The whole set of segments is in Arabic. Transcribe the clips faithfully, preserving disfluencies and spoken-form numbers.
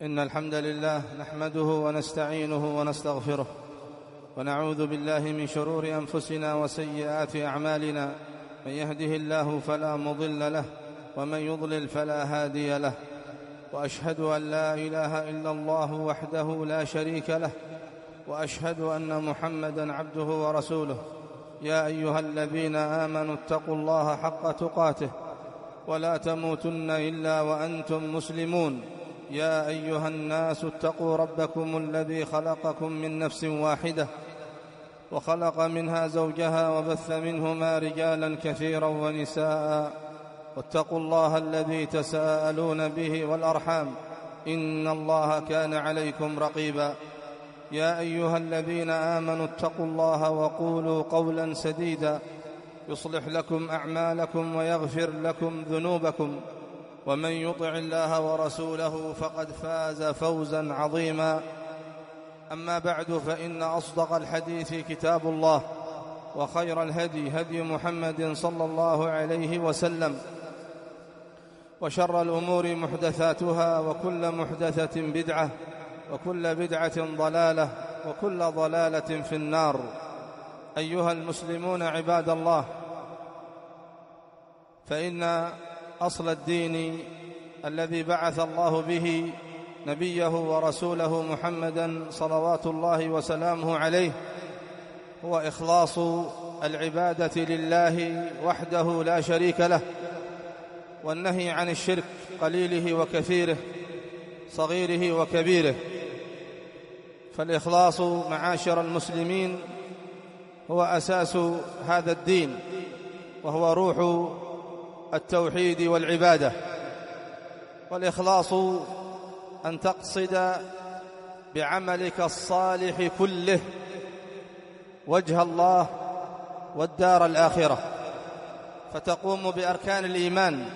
إن الحمد لله نحمده ونستعينه ونستغفره ونعوذ بالله من شرور أنفسنا وسيئات أعمالنا. من يهده الله فلا مضل له ومن يضلل فلا هادي له، وأشهد أن لا إله إلا الله وحده لا شريك له، وأشهد أن محمدًا عبده ورسوله. يا أيها الذين آمنوا اتقوا الله حق تقاته ولا تموتن إلا وأنتم مسلمون. يا أيها الناس اتقوا ربكم الذي خلقكم من نفس واحدة وخلق منها زوجها وبث منهما رجالا كثيرا ونساء، واتقوا الله الذي تساءلون به والأرحام، إن الله كان عليكم رقيبا. يا أيها الذين آمنوا اتقوا الله وقولوا قولا سديدا يصلح لكم أعمالكم ويغفر لكم ذنوبكم، ومن يطع الله ورسوله فقد فاز فوزا عظيما. أما بعد، فإن أصدق الحديث كتاب الله، وخير الهدي هدي محمد صلى الله عليه وسلم، وشر الأمور محدثاتها، وكل محدثة بدعة، وكل بدعة ضلالة، وكل ضلالة في النار. أيها المسلمون عباد الله، فإن أصل الدين الذي بعث الله به نبيه ورسوله محمدًا صلوات الله وسلامه عليه هو إخلاص العبادة لله وحده لا شريك له، والنهي عن الشرك قليله وكثيره، صغيره وكبيره. فالإخلاص معاشر المسلمين هو أساس هذا الدين، وهو روح التوحيد والعبادة. والإخلاص أن تقصد بعملك الصالح كله وجه الله والدار الآخرة، فتقوم بأركان الإيمان،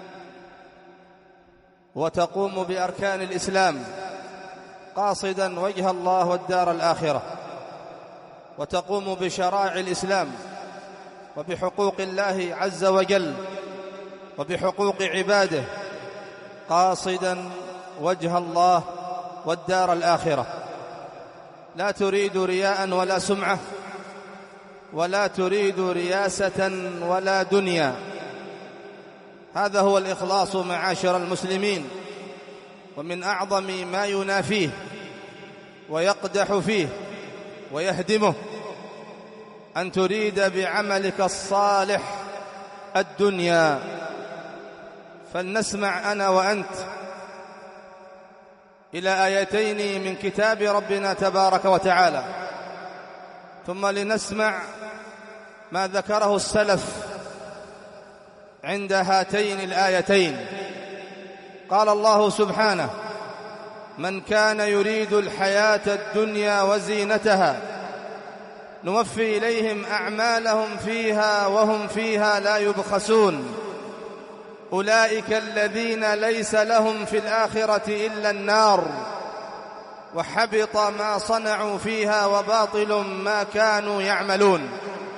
وتقوم بأركان الإسلام قاصدا وجه الله والدار الآخرة، وتقوم بشرائع الإسلام وبحقوق الله عز وجل وبحقوق عباده قاصدا وجه الله والدار الآخرة. لا تريد رياء ولا سمعة، ولا تريد رياسة ولا دنيا. هذا هو الإخلاص معاشر المسلمين. ومن أعظم ما ينافيه ويقدح فيه ويهدمه أن تريد بعملك الصالح الدنيا. فلنسمع أنا وأنت إلى آيتين من كتاب ربنا تبارك وتعالى، ثم لنسمع ما ذكره السلف عند هاتين الآيتين. قال الله سبحانه: من كان يريد الحياة الدنيا وزينتها نوفي إليهم أعمالهم فيها وهم فيها لا يبخسون، أولئك الذين ليس لهم في الآخرة إلا النار، وحبط ما صنعوا فيها وباطل ما كانوا يعملون.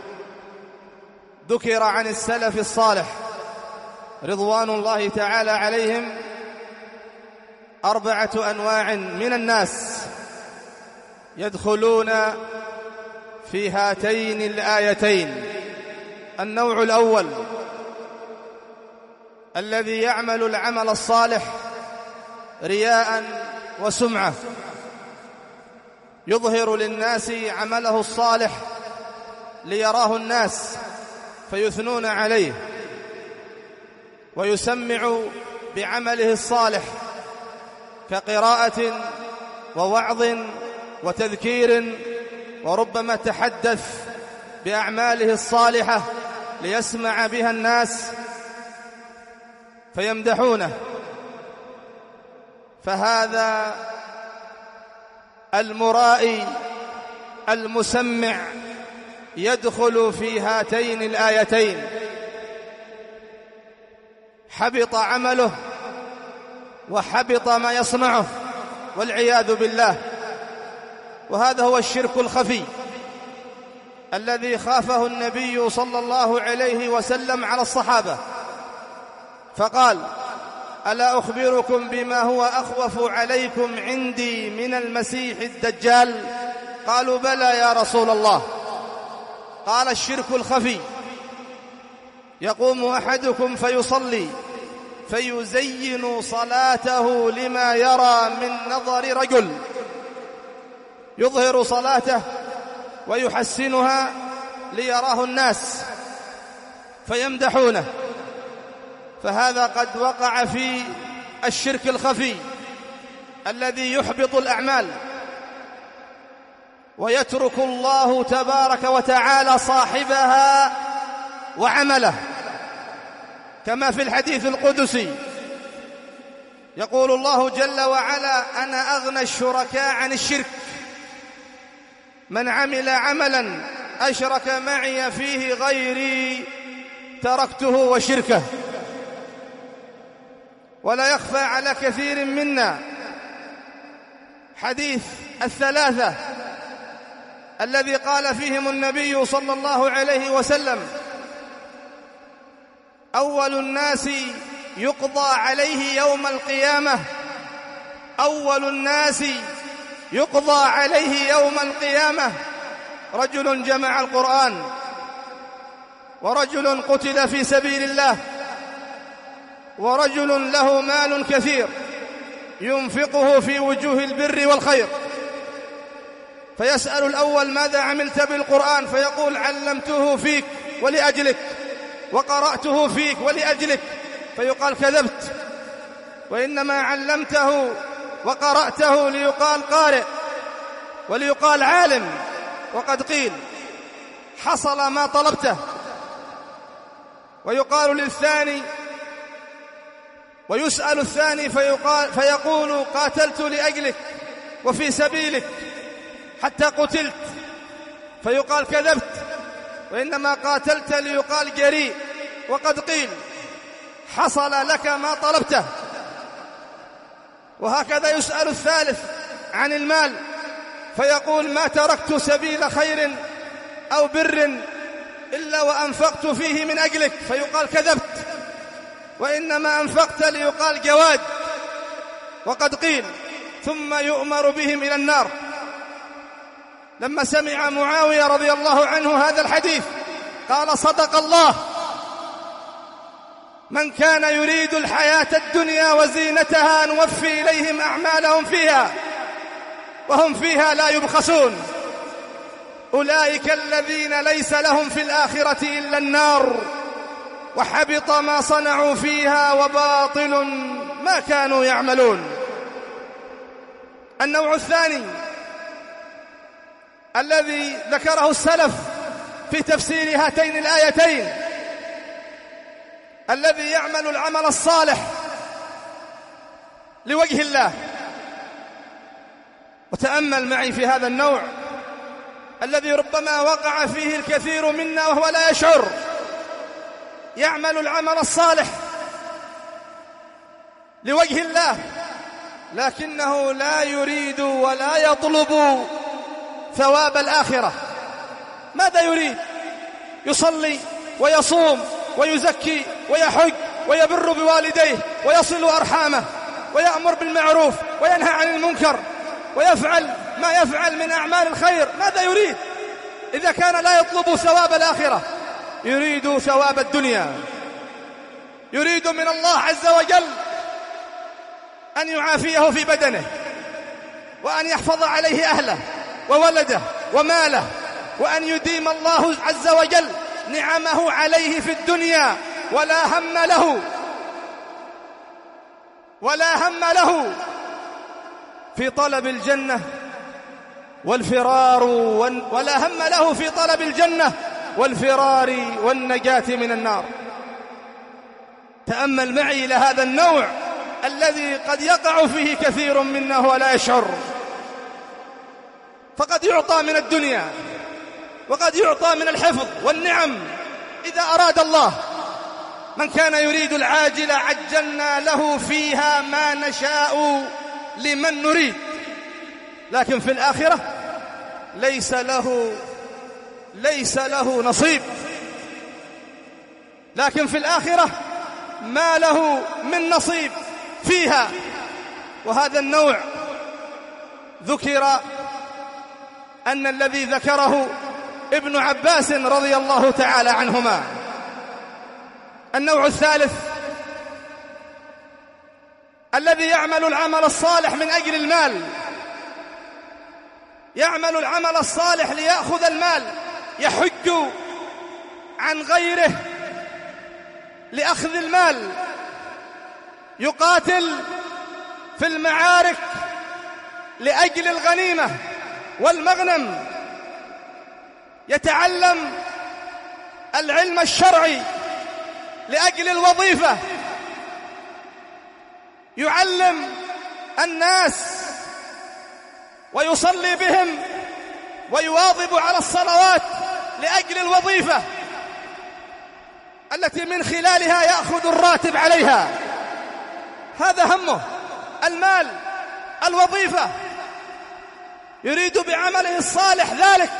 ذكر عن السلف الصالح رضوان الله تعالى عليهم أربعة أنواع من الناس يدخلون في هاتين الآيتين. النوع الأول الذي يعمل العمل الصالح رياء وسمعة، يظهر للناس عمله الصالح ليراه الناس فيثنون عليه، ويسمع بعمله الصالح كقراءة ووعظ وتذكير، وربما تحدث بأعماله الصالحة ليسمع بها الناس فيمدحونه. فهذا المرائي المسمع يدخل في هاتين الآيتين، حبط عمله وحبط ما يصنعه والعياذ بالله. وهذا هو الشرك الخفي الذي خافه النبي صلى الله عليه وسلم على الصحابة، فقال: ألا أخبركم بما هو أخوف عليكم عندي من المسيح الدجال؟ قالوا بلى يا رسول الله. قال الشرك الخفي، يقوم أحدكم فيصلي فيزين صلاته لما يرى من نظر رجل، يظهر صلاته ويحسنها ليراه الناس فيمدحونه، فهذا قد وقع في الشرك الخفي الذي يحبط الأعمال، ويترك الله تبارك وتعالى صاحبها وعمله، كما في الحديث القدسي يقول الله جل وعلا: أنا أغنى الشركاء عن الشرك، من عمل عملا أشرك معي فيه غيري تركته وشركه. ولا يخفى على كثير منا حديث الثلاثة الذي قال فيهم النبي صلى الله عليه وسلم: أول الناس يقضى عليه يوم القيامة أول الناس يقضى عليه يوم القيامة رجل جمع القرآن، ورجل قتل في سبيل الله، ورجل له مال كثير ينفقه في وجوه البر والخير. فيسأل الأول: ماذا عملت بالقرآن؟ فيقول: علمته فيك ولأجلك، وقرأته فيك ولأجلك. فيقال: كذبت، وإنما علمته وقرأته ليقال قارئ وليقال عالم، وقد قيل حصل ما طلبته. ويقال للثاني ويسأل الثاني فيقال فيقول: قاتلت لأجلك وفي سبيلك حتى قتلت. فيقال: كذبت، وإنما قاتلت ليقال جريء، وقد قيل حصل لك ما طلبته. وهكذا يسأل الثالث عن المال فيقول: ما تركت سبيل خير أو بر إلا وأنفقت فيه من أجلك. فيقال: كذبت، وإنما أنفقت ليقال جواد، وقد قيل. ثم يؤمر بهم إلى النار. لما سمع معاوية رضي الله عنه هذا الحديث قال: صدق الله، من كان يريد الحياة الدنيا وزينتها نوفي إليهم أعمالهم فيها وهم فيها لا يبخسون، أولئك الذين ليس لهم في الآخرة إلا النار وحبط ما صنعوا فيها وباطل ما كانوا يعملون. النوع الثاني الذي ذكره السلف في تفسير هاتين الآيتين: الذي يعمل العمل الصالح لوجه الله. وتأمل معي في هذا النوع الذي ربما وقع فيه الكثير منا وهو لا يشعر، يعمل العمل الصالح لوجه الله لكنه لا يريد ولا يطلب ثواب الآخرة. ماذا يريد؟ يصلي ويصوم ويزكي ويحج ويبر بوالديه ويصل أرحامه ويأمر بالمعروف وينهى عن المنكر ويفعل ما يفعل من أعمال الخير. ماذا يريد إذا كان لا يطلب ثواب الآخرة؟ يريد ثواب الدنيا، يريد من الله عز وجل أن يعافيه في بدنه، وأن يحفظ عليه أهله وولده وماله، وأن يديم الله عز وجل نعمه عليه في الدنيا، ولا هم له ولا هم له في طلب الجنة والفرار ولا هم له في طلب الجنة والفرار والنجاة من النار. تأمل معي إلى هذا النوع الذي قد يقع فيه كثير منا ولا يشعر. فقد يعطى من الدنيا وقد يعطى من الحفظ والنعم إذا أراد الله. من كان يريد العاجل عجلنا له فيها ما نشاء لمن نريد، لكن في الآخرة ليس له ليس له نصيب. لكن في الآخرة ما له من نصيب فيها. وهذا النوع ذكر أن الذي ذكره ابن عباس رضي الله تعالى عنهما. النوع الثالث الذي يعمل العمل الصالح من أجل المال، يعمل العمل الصالح ليأخذ المال، يحج عن غيره لأخذ المال، يقاتل في المعارك لأجل الغنيمة والمغنم، يتعلم العلم الشرعي لأجل الوظيفة، يعلم الناس ويصلي بهم ويواظب على الصلوات لأجل الوظيفة التي من خلالها يأخذ الراتب عليها. هذا همه، المال، الوظيفة، يريد بعمله الصالح ذلك.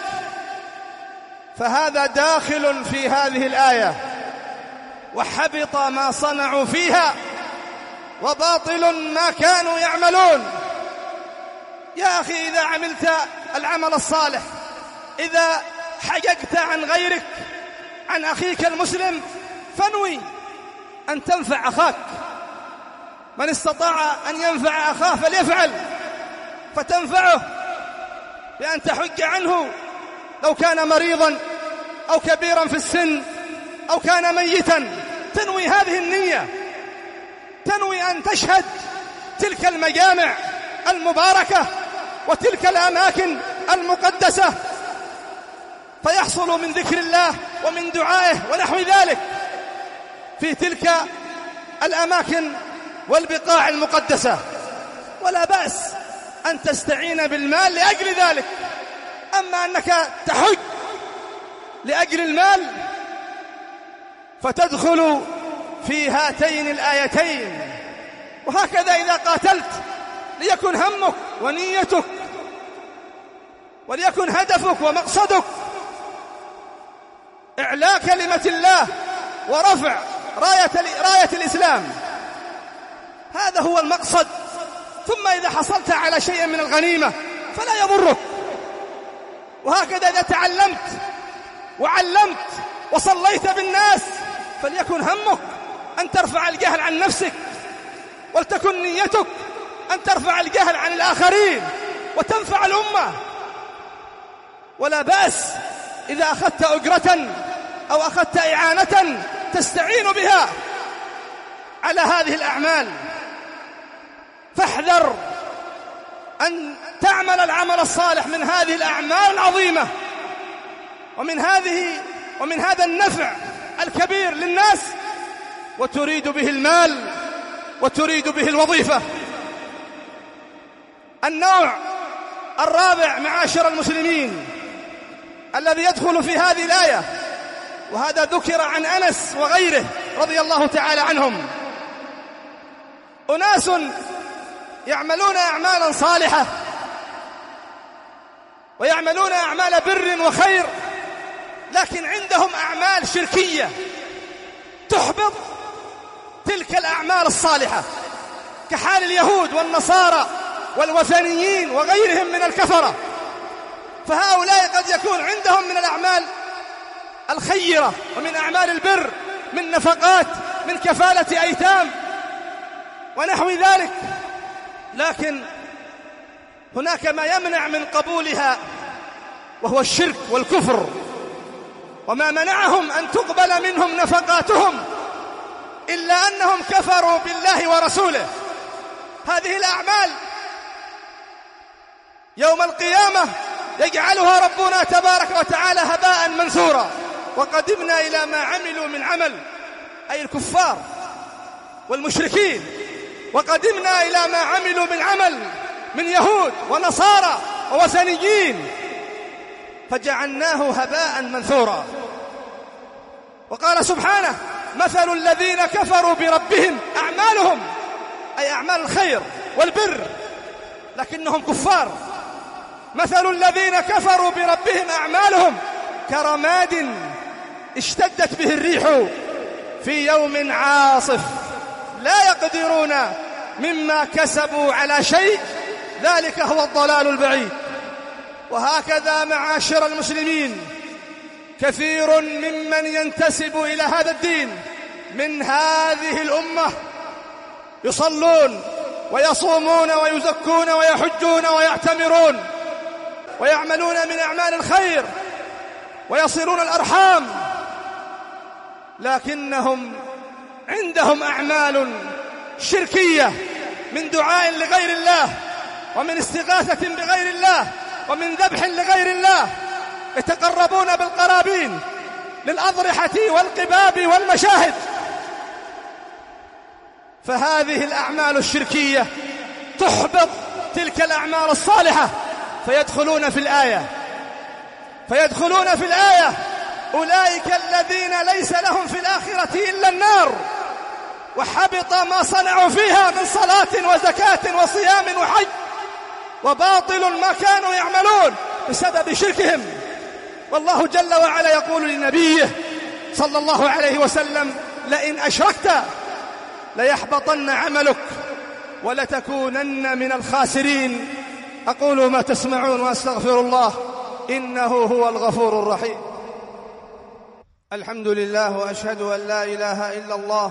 فهذا داخل في هذه الآية. وحبط ما صنعوا فيها وباطل ما كانوا يعملون. يا أخي، إذا عملت العمل الصالح، إذا حججت عن غيرك، عن أخيك المسلم، فانوي أن تنفع أخاك. من استطاع أن ينفع أخاه فليفعل، فتنفعه بأن تحج عنه لو كان مريضا أو كبيرا في السن أو كان ميتا. تنوي هذه النية، تنوي أن تشهد تلك المجامع المباركة وتلك الأماكن المقدسة، فيحصل من ذكر الله ومن دعائه ونحو ذلك في تلك الأماكن والبقاع المقدسة. ولا بأس أن تستعين بالمال لأجل ذلك. أما أنك تحج لأجل المال فتدخل في هاتين الآيتين. وهكذا إذا قاتلت ليكن همك ونيتك وليكن هدفك ومقصدك إعلاء كلمة الله ورفع راية, راية الإسلام. هذا هو المقصد. ثم إذا حصلت على شيء من الغنيمة فلا يضرك. وهكذا إذا تعلمت وعلمت وصليت بالناس فليكن همك أن ترفع الجهل عن نفسك، ولتكن نيتك أن ترفع الجهل عن الآخرين وتنفع الأمة. ولا بأس إذا أخذت أجرة أو أخذت إعانة تستعين بها على هذه الأعمال. فاحذر أن تعمل العمل الصالح من هذه الأعمال العظيمة ومن هذه ومن هذا النفع الكبير للناس وتريد به المال وتريد به الوظيفة. النوع الرابع معاشر المسلمين الذي يدخل في هذه الآية، وهذا ذكر عن أنس وغيره رضي الله تعالى عنهم، أناس يعملون أعمالا صالحة ويعملون أعمال بر وخير، لكن عندهم أعمال شركية تحبط تلك الأعمال الصالحة، كحال اليهود والنصارى والوثنيين وغيرهم من الكفرة. فهؤلاء قد يكون عندهم من الأعمال الخيرة ومن أعمال البر، من نفقات، من كفالة أيتام ونحو ذلك، لكن هناك ما يمنع من قبولها وهو الشرك والكفر. وما منعهم أن تقبل منهم نفقاتهم إلا أنهم كفروا بالله ورسوله. هذه الأعمال يوم القيامة يجعلها ربنا تبارك وتعالى هباء منثورا. وقدمنا إلى ما عملوا من عمل، أي الكفار والمشركين، وقدمنا إلى ما عملوا من عمل من يهود ونصارى ووثنيين فجعلناه هباء منثورا. وقال سبحانه: مثل الذين كفروا بربهم أعمالهم، أي أعمال الخير والبر، لكنهم كفار. مثل الذين كفروا بربهم أعمالهم كرماد اشتدت به الريح في يوم عاصف لا يقدرون مما كسبوا على شيء، ذلك هو الضلال البعيد. وهكذا معاشر المسلمين كثير ممن ينتسب إلى هذا الدين من هذه الأمة يصلون ويصومون ويزكون ويحجون ويعتمرون ويعملون من أعمال الخير ويصلون الأرحام، لكنهم عندهم أعمال شركية من دعاء لغير الله ومن استغاثة بغير الله ومن ذبح لغير الله، يتقربون بالقرابين للأضرحة والقباب والمشاهد. فهذه الأعمال الشركية تحبط تلك الأعمال الصالحة، فيدخلون في الآية فيدخلون في الآية أولئك الذين ليس لهم في الآخرة إلا النار وحبط ما صنعوا فيها من صلاة وزكاة وصيام وحج، وباطل ما كانوا يعملون بسبب شركهم. والله جل وعلا يقول لنبيه صلى الله عليه وسلم: لئن أشركت ليحبطن عملك ولتكونن من الخاسرين. أقول ما تسمعون وأستغفر الله إنه هو الغفور الرحيم. الحمد لله، وأشهد أن لا إله إلا الله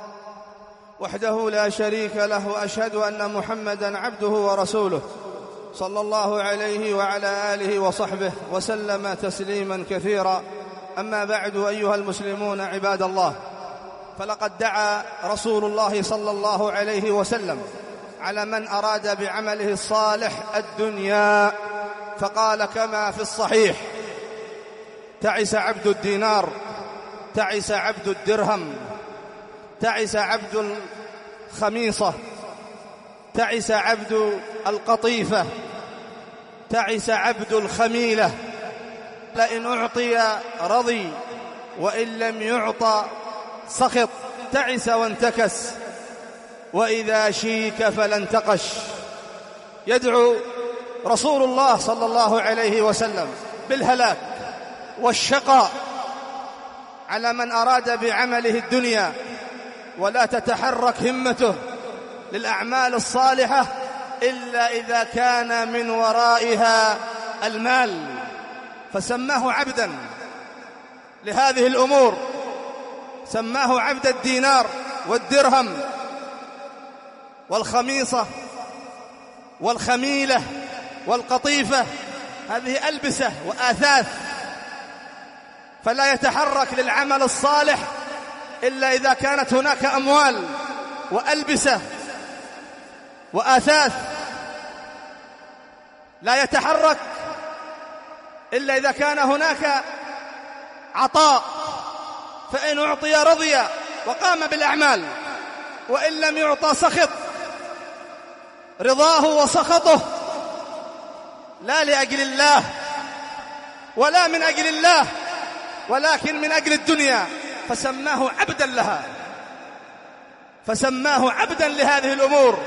وحده لا شريك له، وأشهد أن محمدًا عبده ورسوله صلى الله عليه وعلى آله وصحبه وسلم تسليما كثيرا. أما بعد، أيها المسلمون عباد الله، فلقد دعا رسول الله صلى الله عليه وسلم على من أراد بعمله الصالح الدنيا، فقال كما في الصحيح: تعس عبد الدينار، تعس عبد الدرهم، تعس عبد الخميصة، تعس عبد القطيفة، تعس عبد الخميلة. لئن أعطي رضي وإن لم يعطى سخط، تعس وانتكس، وإذا شيك فلا انتقش. يدعو رسول الله صلى الله عليه وسلم بالهلاك والشقاء على من أراد بعمله الدنيا، ولا تتحرك همته للأعمال الصالحة إلا إذا كان من ورائها المال، فسماه عبدا لهذه الأمور، سماه عبد الدينار والدرهم والخميصة والخميلة والقطيفة. هذه ألبسة وآثاث، فلا يتحرك للعمل الصالح إلا إذا كانت هناك أموال وألبسة وآثاث. لا يتحرك إلا إذا كان هناك عطاء، فإن أعطي رضي وقام بالأعمال، وإن لم يعطى سخط. رضاه وسخطه لا لأجل الله ولا من أجل الله، ولكن من أجل الدنيا، فسماه عبدا لها، فسماه عبدا لهذه الأمور.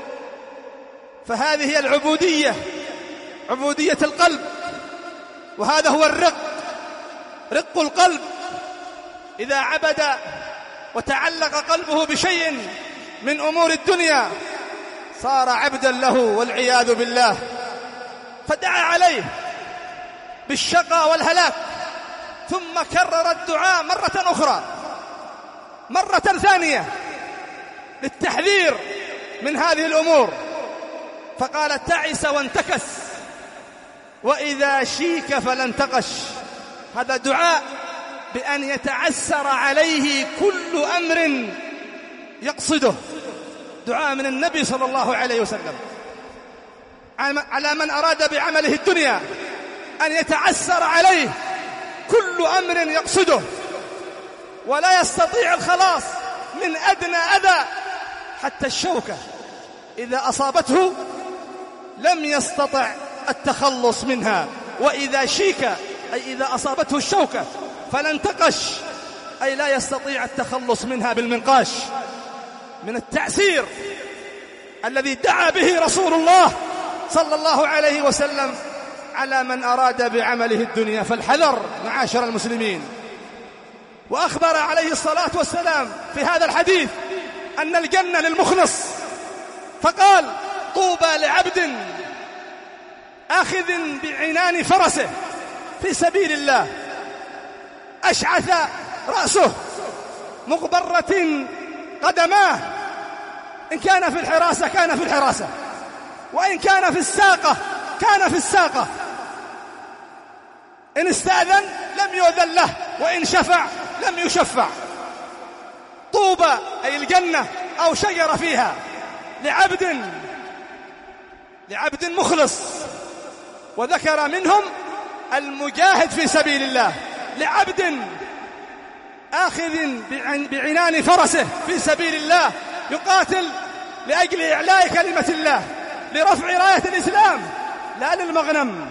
فهذه هي العبودية، عبودية القلب، وهذا هو الرق، رق القلب. إذا عبد وتعلق قلبه بشيء من أمور الدنيا صار عبدا له والعياذ بالله. فدعا عليه بالشقاء والهلاك، ثم كرر الدعاء مرة أخرى، مرة ثانية، للتحذير من هذه الأمور، فقال: تعس وانتكس، وإذا شيك فلا انتقش. هذا دعاء بأن يتعسر عليه كل أمر يقصده، دعاء من النبي صلى الله عليه وسلم على من أراد بعمله الدنيا أن يتعسر عليه كل أمر يقصده، ولا يستطيع الخلاص من أدنى أذى، حتى الشوكة إذا أصابته لم يستطع التخلص منها. وإذا شيك أي إذا أصابته الشوكة فلا انتقش، أي لا يستطيع التخلص منها بالمنقاش. من التعسير الذي دعا به رسول الله صلى الله عليه وسلم على من أراد بعمله الدنيا، فالحذر معاشر المسلمين. وأخبر عليه الصلاة والسلام في هذا الحديث أن الجنة للمخلص، فقال: طوبى لعبد آخذ بعنان فرسه في سبيل الله، أشعث رأسه، مغبرة قدماه. إن كان في الحراسة كان في الحراسة، وإن كان في الساقة كان في الساقة. إن استأذن لم يؤذن له، وإن شفع لم يشفع. طوبى أي الجنة أو شجرة فيها لعبد لعبد مخلص، وذكر منهم المجاهد في سبيل الله. لعبد آخذ بعنان فرسه في سبيل الله، يقاتل لأجل إعلاء كلمة الله، لرفع راية الإسلام لا للمغنم.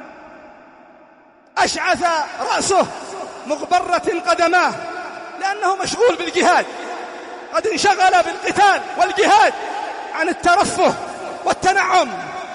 أشعث رأسه، مغبرة قدماه، لأنه مشغول بالجهاد، قد انشغل بالقتال والجهاد عن الترفه والتنعم.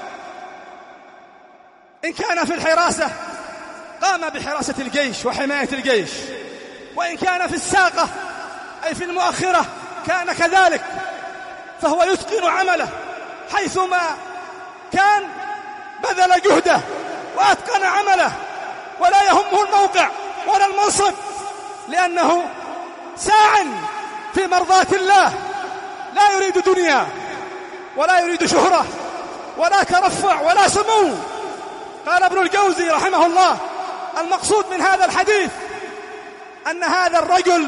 إن كان في الحراسة قام بحراسة الجيش وحماية الجيش، وإن كان في الساقة أي في المؤخرة كان كذلك، فهو يتقن عمله حيثما كان، بذل جهده وأتقن عمله، ولا يهمه الموقع ولا المنصب، لأنه ساع في مرضاة الله، لا يريد دنيا ولا يريد شهرة ولا ترفع ولا سمو. قال ابن الجوزي رحمه الله: المقصود من هذا الحديث أن هذا الرجل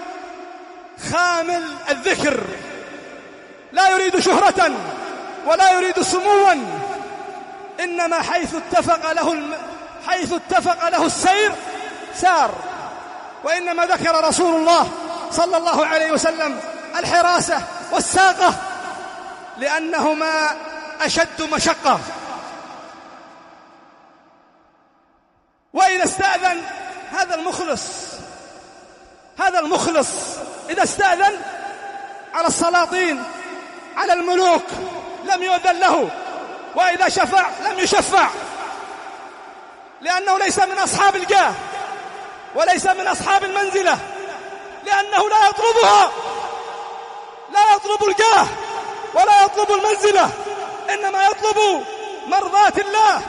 خامل الذكر، لا يريد شهرة ولا يريد سموا، إنما حيث اتفق له الم... حيث اتفق له السير سار. وإنما ذكر رسول الله صلى الله عليه وسلم الحراسة والساقة لأنهما أشد مشقة. وإذا استأذن هذا المخلص هذا المخلص إذا استأذن على السلاطين على الملوك لم يؤذن له، وإذا شفع لم يشفع، لأنه ليس من أصحاب الجاه وليس من أصحاب المنزلة، لأنه لا يطلبها، لا يطلب الجاه ولا يطلب المنزلة، إنما يطلب مرضاة الله.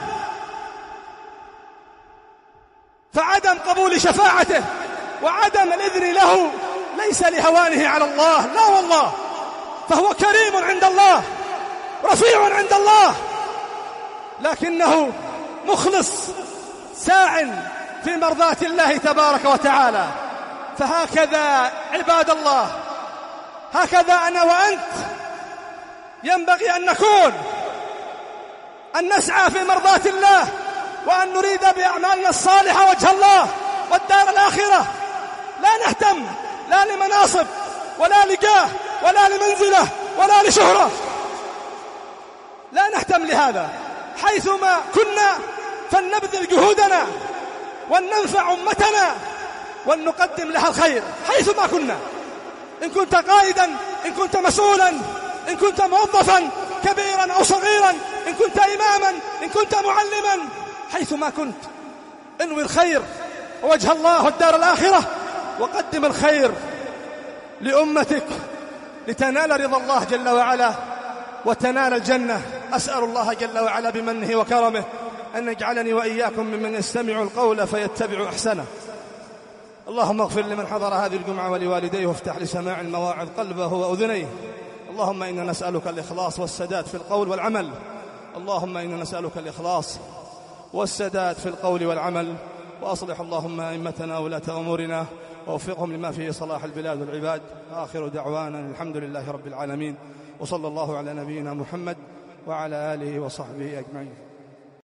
فعدم قبول شفاعته وعدم الإذن له ليس لهوانه على الله، لا والله، فهو كريم عند الله، رفيع عند الله، لكنه مخلص ساع في مرضاة الله تبارك وتعالى. فهكذا عباد الله، هكذا أنا وأنت ينبغي أن نكون، أن نسعى في مرضاة الله، وأن نريد بأعمالنا الصالحة وجه الله والدار الآخرة. لا نهتم لا لمناصب ولا لجاه ولا لمنزلة ولا لشهرة، لا نهتم لهذا. حيثما كنا فلنبذل جهودنا ولننفع أمتنا ولنقدم لها الخير حيثما كنا. إن كنت قائدا، إن كنت مسؤولا، إن كنت موظفا كبيرا أو صغيرا، إن كنت إماما، إن كنت معلما، حيثما كنت انوي الخير ووجه الله والدار الآخرة، وقدم الخير لأمتك لتنال رضا الله جل وعلا وتنال الجنة. أسأل الله جل وعلا بمنه وكرمه أن يجعلني وإياكم ممن يستمع القول فيتبع أحسنه. اللهم اغفر لمن حضر هذه الجمعة ولوالديه، وافتح لسماع المواعظ قلبه وأذنيه. اللهم إنا نسألك الإخلاص والسداد في القول والعمل. اللهم إنا نسألك الإخلاص والسداد في القول والعمل. وأصلح اللهم أئمتنا ولاة أمورنا ووفقهم لما فيه صلاح البلاد والعباد. آخر دعوانا الحمد لله رب العالمين، وصلى الله على نبينا محمد وعلى آله وصحبه أجمعين.